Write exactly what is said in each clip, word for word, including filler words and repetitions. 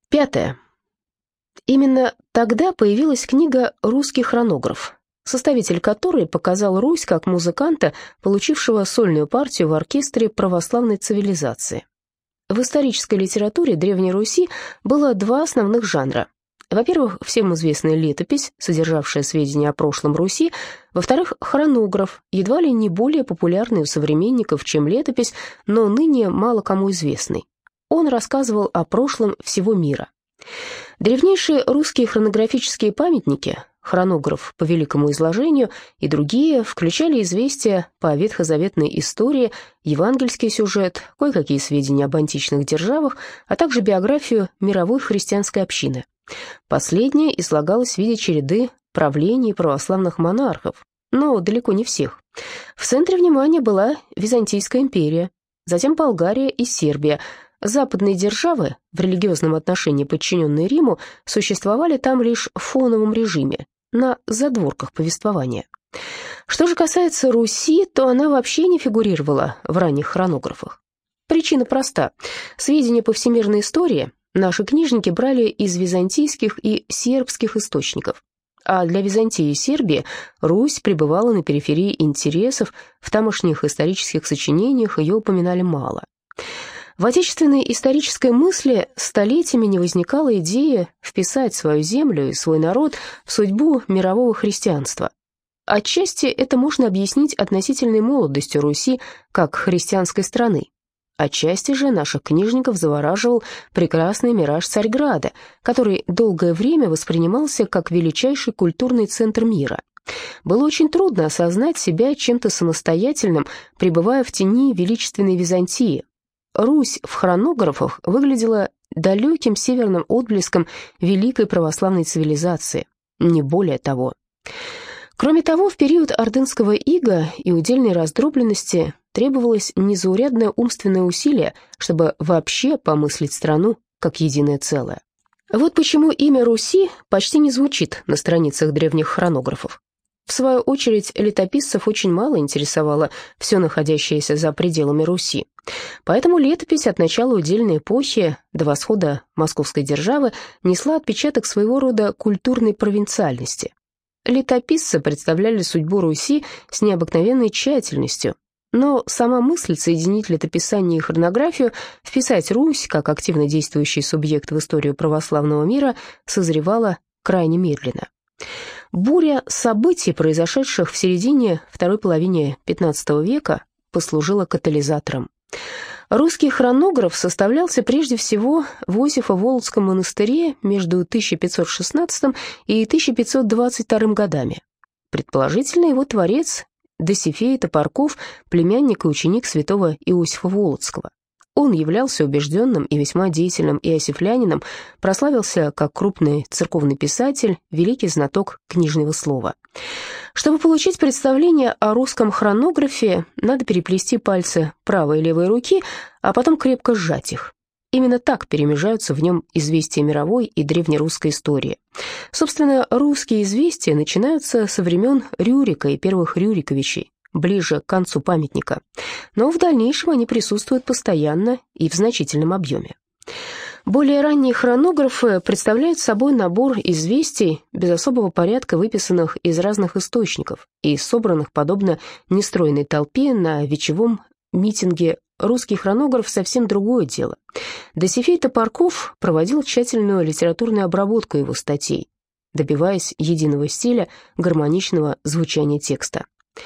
Пятое. Именно тогда появилась книга «Русский хронограф», составитель которой показал Русь как музыканта, получившего сольную партию в оркестре православной цивилизации. В исторической литературе Древней Руси было два основных жанра. Во-первых, всем известная летопись, содержавшая сведения о прошлом Руси. Во-вторых, хронограф, едва ли не более популярный у современников, чем летопись, но ныне мало кому известный. Он рассказывал о прошлом всего мира. Древнейшие русские хронографические памятники, хронограф по Великому изложению и другие, включали известия по ветхозаветной истории, евангельский сюжет, кое-какие сведения об античных державах, а также биографию мировой христианской общины. Последнее излагалось в виде череды правлений православных монархов, но далеко не всех. В центре внимания была Византийская империя, затем Болгария и Сербия. Западные державы, в религиозном отношении подчиненные Риму, существовали там лишь в фоновом режиме, на задворках повествования. Что же касается Руси, то она вообще не фигурировала в ранних хронографах. Причина проста. Сведения по всемирной истории наши книжники брали из византийских и сербских источников. А для Византии и Сербии Русь пребывала на периферии интересов, в тамошних исторических сочинениях ее упоминали мало. В отечественной исторической мысли столетиями не возникала идея вписать свою землю и свой народ в судьбу мирового христианства. Отчасти это можно объяснить относительной молодостью Руси как христианской страны. Отчасти же наших книжников завораживал прекрасный мираж Царьграда, который долгое время воспринимался как величайший культурный центр мира. Было очень трудно осознать себя чем-то самостоятельным, пребывая в тени величественной Византии. Русь в хронографах выглядела далеким северным отблеском великой православной цивилизации, не более того. Кроме того, в период ордынского ига и удельной раздробленности требовалось незаурядное умственное усилие, чтобы вообще помыслить страну как единое целое. Вот почему имя Руси почти не звучит на страницах древних хронографов. В свою очередь, летописцев очень мало интересовало все находящееся за пределами Руси. Поэтому летопись от начала удельной эпохи до восхода московской державы несла отпечаток своего рода культурной провинциальности. Летописцы представляли судьбу Руси с необыкновенной тщательностью, но сама мысль соединить летописание и хронографию, вписать Русь как активно действующий субъект в историю православного мира, созревала крайне медленно. Буря событий, произошедших в середине второй половины пятнадцатого века, послужила катализатором. Русский хронограф составлялся прежде всего в Иосифо-Володском монастыре между тысяча пятьсот шестнадцатым и тысяча пятьсот двадцать вторым годами. Предположительно, его творец Досифей Топорков, племянник и ученик святого Иосифа Володского. Он являлся убежденным и весьма деятельным иосифлянином, прославился как крупный церковный писатель, великий знаток книжного слова. Чтобы получить представление о русском хронографе, надо переплести пальцы правой и левой руки, а потом крепко сжать их. Именно так перемежаются в нем известия мировой и древнерусской истории. Собственно, русские известия начинаются со времен Рюрика и первых Рюриковичей, ближе к концу памятника, но в дальнейшем они присутствуют постоянно и в значительном объеме. Более ранние хронографы представляют собой набор известий, без особого порядка выписанных из разных источников и собранных, подобно нестройной толпе, на вечевом митинге. Русский хронограф — совсем другое дело. Досифей Топорков проводил тщательную литературную обработку его статей, добиваясь единого стиля, гармоничного звучания текста.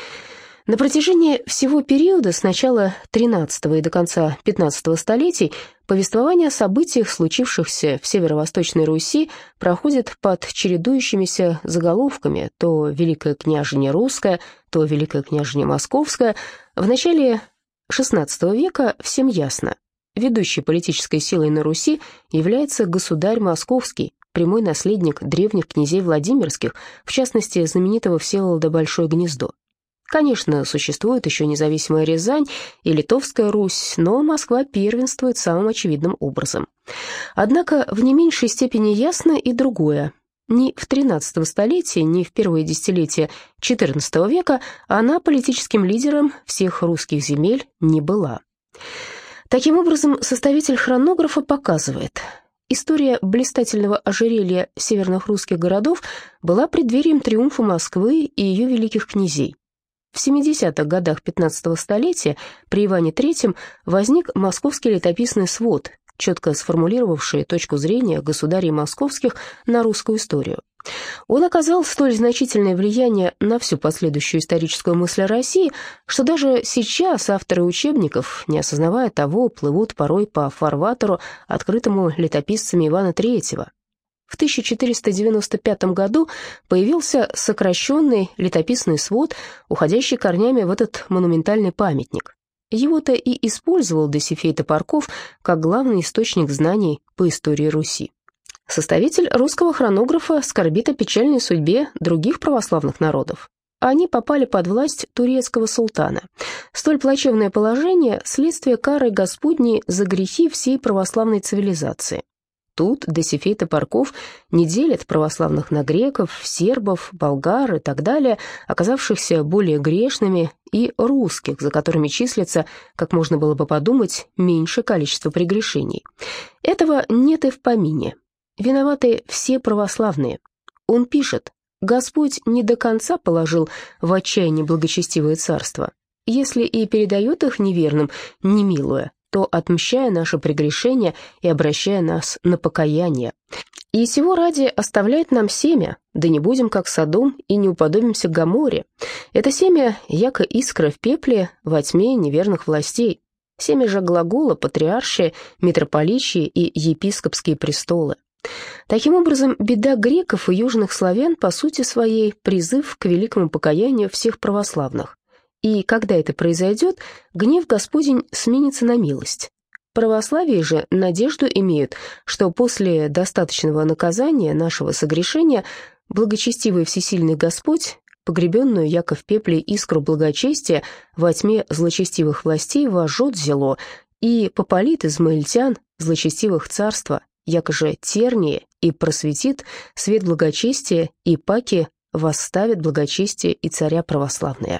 На протяжении всего периода с начала тринадцатого и до конца пятнадцатого столетий повествование о событиях, случившихся в северо-восточной Руси, проходит под чередующимися заголовками: то Великое княжение Русское, то Великое княжение Московское. В начале шестнадцатого века всем ясно: ведущей политической силой на Руси является государь Московский, прямой наследник древних князей Владимирских, в частности, знаменитого Всеволода Большое Гнездо. Конечно, существует еще независимая Рязань и Литовская Русь, но Москва первенствует самым очевидным образом. Однако в не меньшей степени ясно и другое. Ни в тринадцатом столетии, ни в первые десятилетия четырнадцатого века она политическим лидером всех русских земель не была. Таким образом, составитель хронографа показывает: История блистательного ожерелья северных русских городов была преддверием триумфа Москвы и ее великих князей. В семидесятых годах пятнадцатого столетия при Иване третьем возник московский летописный свод, четко сформулировавший точку зрения государей московских на русскую историю. Он оказал столь значительное влияние на всю последующую историческую мысль о России, что даже сейчас авторы учебников, не осознавая того, плывут порой по фарватеру, открытому летописцами Ивана третьего. В тысяча четыреста девяносто пятом году появился сокращенный летописный свод, уходящий корнями в этот монументальный памятник. Его-то и использовал Досифей Топорков как главный источник знаний по истории Руси. Составитель русского хронографа скорбит о печальной судьбе других православных народов. Они попали под власть турецкого султана. Столь плачевное положение – следствие кары Господней за грехи всей православной цивилизации. Тут Досифей Топорков не делит православных на греков, сербов, болгар и так далее, оказавшихся более грешными, и русских, за которыми числится, как можно было бы подумать, меньшее количество прегрешений. Этого нет и в помине. Виноваты все православные. Он пишет: «Господь не до конца положил в отчаяние благочестивое царство. Если и передает их неверным, не милуя, то отмщая наше прегрешение и обращая нас на покаяние. И сего ради оставляет нам семя, да не будем как Содом и не уподобимся Гоморе. Это семя, яко искра в пепле во тьме неверных властей. Семя же глагола, патриаршие, митрополичьи и епископские престолы». Таким образом, беда греков и южных славян по сути своей призыв к великому покаянию всех православных. И когда это произойдет, гнев Господень сменится на милость. Православие же надежду имеют, что после достаточного наказания нашего согрешения благочестивый всесильный Господь, погребенную яко в пепле искру благочестия, во тьме злочестивых властей вожжет зело, и попалит измаильтян злочестивых царства, яко же терние, и просветит свет благочестия, и паки восставит благочестие и царя православные.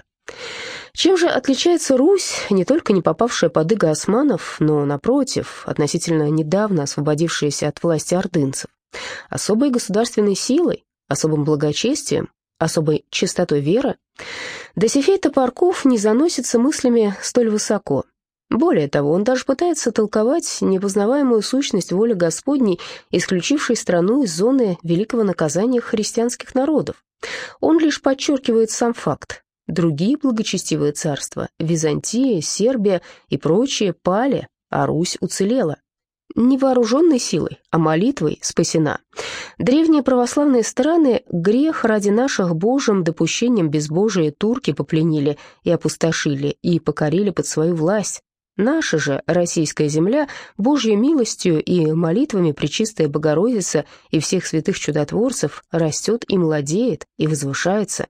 Чем же отличается Русь, не только не попавшая под иго османов, но, напротив, относительно недавно освободившаяся от власти ордынцев? Особой государственной силой, особым благочестием, особой чистотой веры? Досифей Топорков не заносится мыслями столь высоко. Более того, он даже пытается толковать непознаваемую сущность воли Господней, исключившей страну из зоны великого наказания христианских народов. Он лишь подчеркивает сам факт. Другие благочестивые царства, Византия, Сербия и прочие, пали, а Русь уцелела. Не вооруженной силой, а молитвой спасена. Древние православные страны грех ради наших Божьим допущением безбожие турки попленили и опустошили, и покорили под свою власть. Наша же российская земля Божьей милостью и молитвами Пречистая Богородица и всех святых чудотворцев растет и младеет, и возвышается.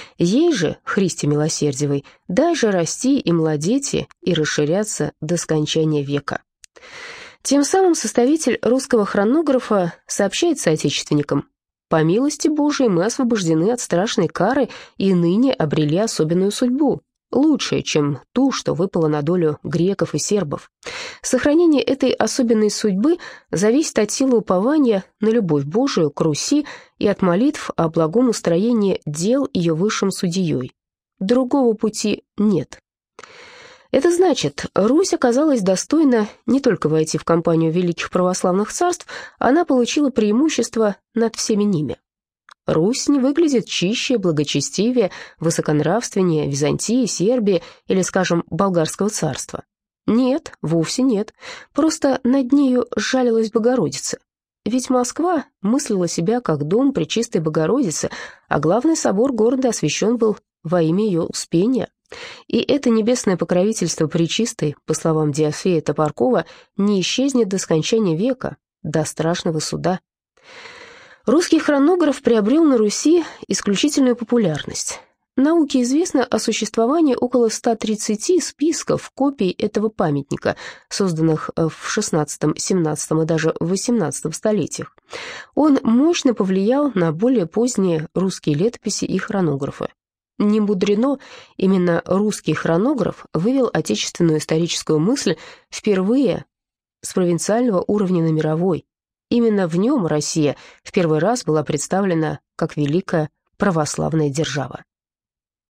Ей же, Христе милосердивой, дай же расти и младеть, и расширяться до скончания века». Тем самым составитель русского хронографа сообщает соотечественникам: «По милости Божией мы освобождены от страшной кары и ныне обрели особенную судьбу, лучшее, чем ту, что выпало на долю греков и сербов. Сохранение этой особенной судьбы зависит от силы упования на любовь Божию к Руси и от молитв о благом устроении дел ее высшим судьей. Другого пути нет». Это значит, Русь оказалась достойна не только войти в компанию великих православных царств, она получила преимущество над всеми ними. Русь не выглядит чище, благочестивее, высоконравственнее Византии, Сербии или, скажем, Болгарского царства. Нет, вовсе нет. Просто над нею сжалилась Богородица. Ведь Москва мыслила себя как дом Пречистой Богородицы, а главный собор города освящен был во имя ее Успения. И это небесное покровительство Пречистой, по словам Досифея Топоркова, не исчезнет до скончания века, до страшного суда. Русский хронограф приобрел на Руси исключительную популярность. Науке известно о существовании около ста тридцати списков копий этого памятника, созданных в шестнадцатом, семнадцатом и даже восемнадцатом столетиях. Он мощно повлиял на более поздние русские летописи и хронографы. Не мудрено, именно русский хронограф вывел отечественную историческую мысль впервые с провинциального уровня на мировой. Именно в нем Россия в первый раз была представлена как великая православная держава.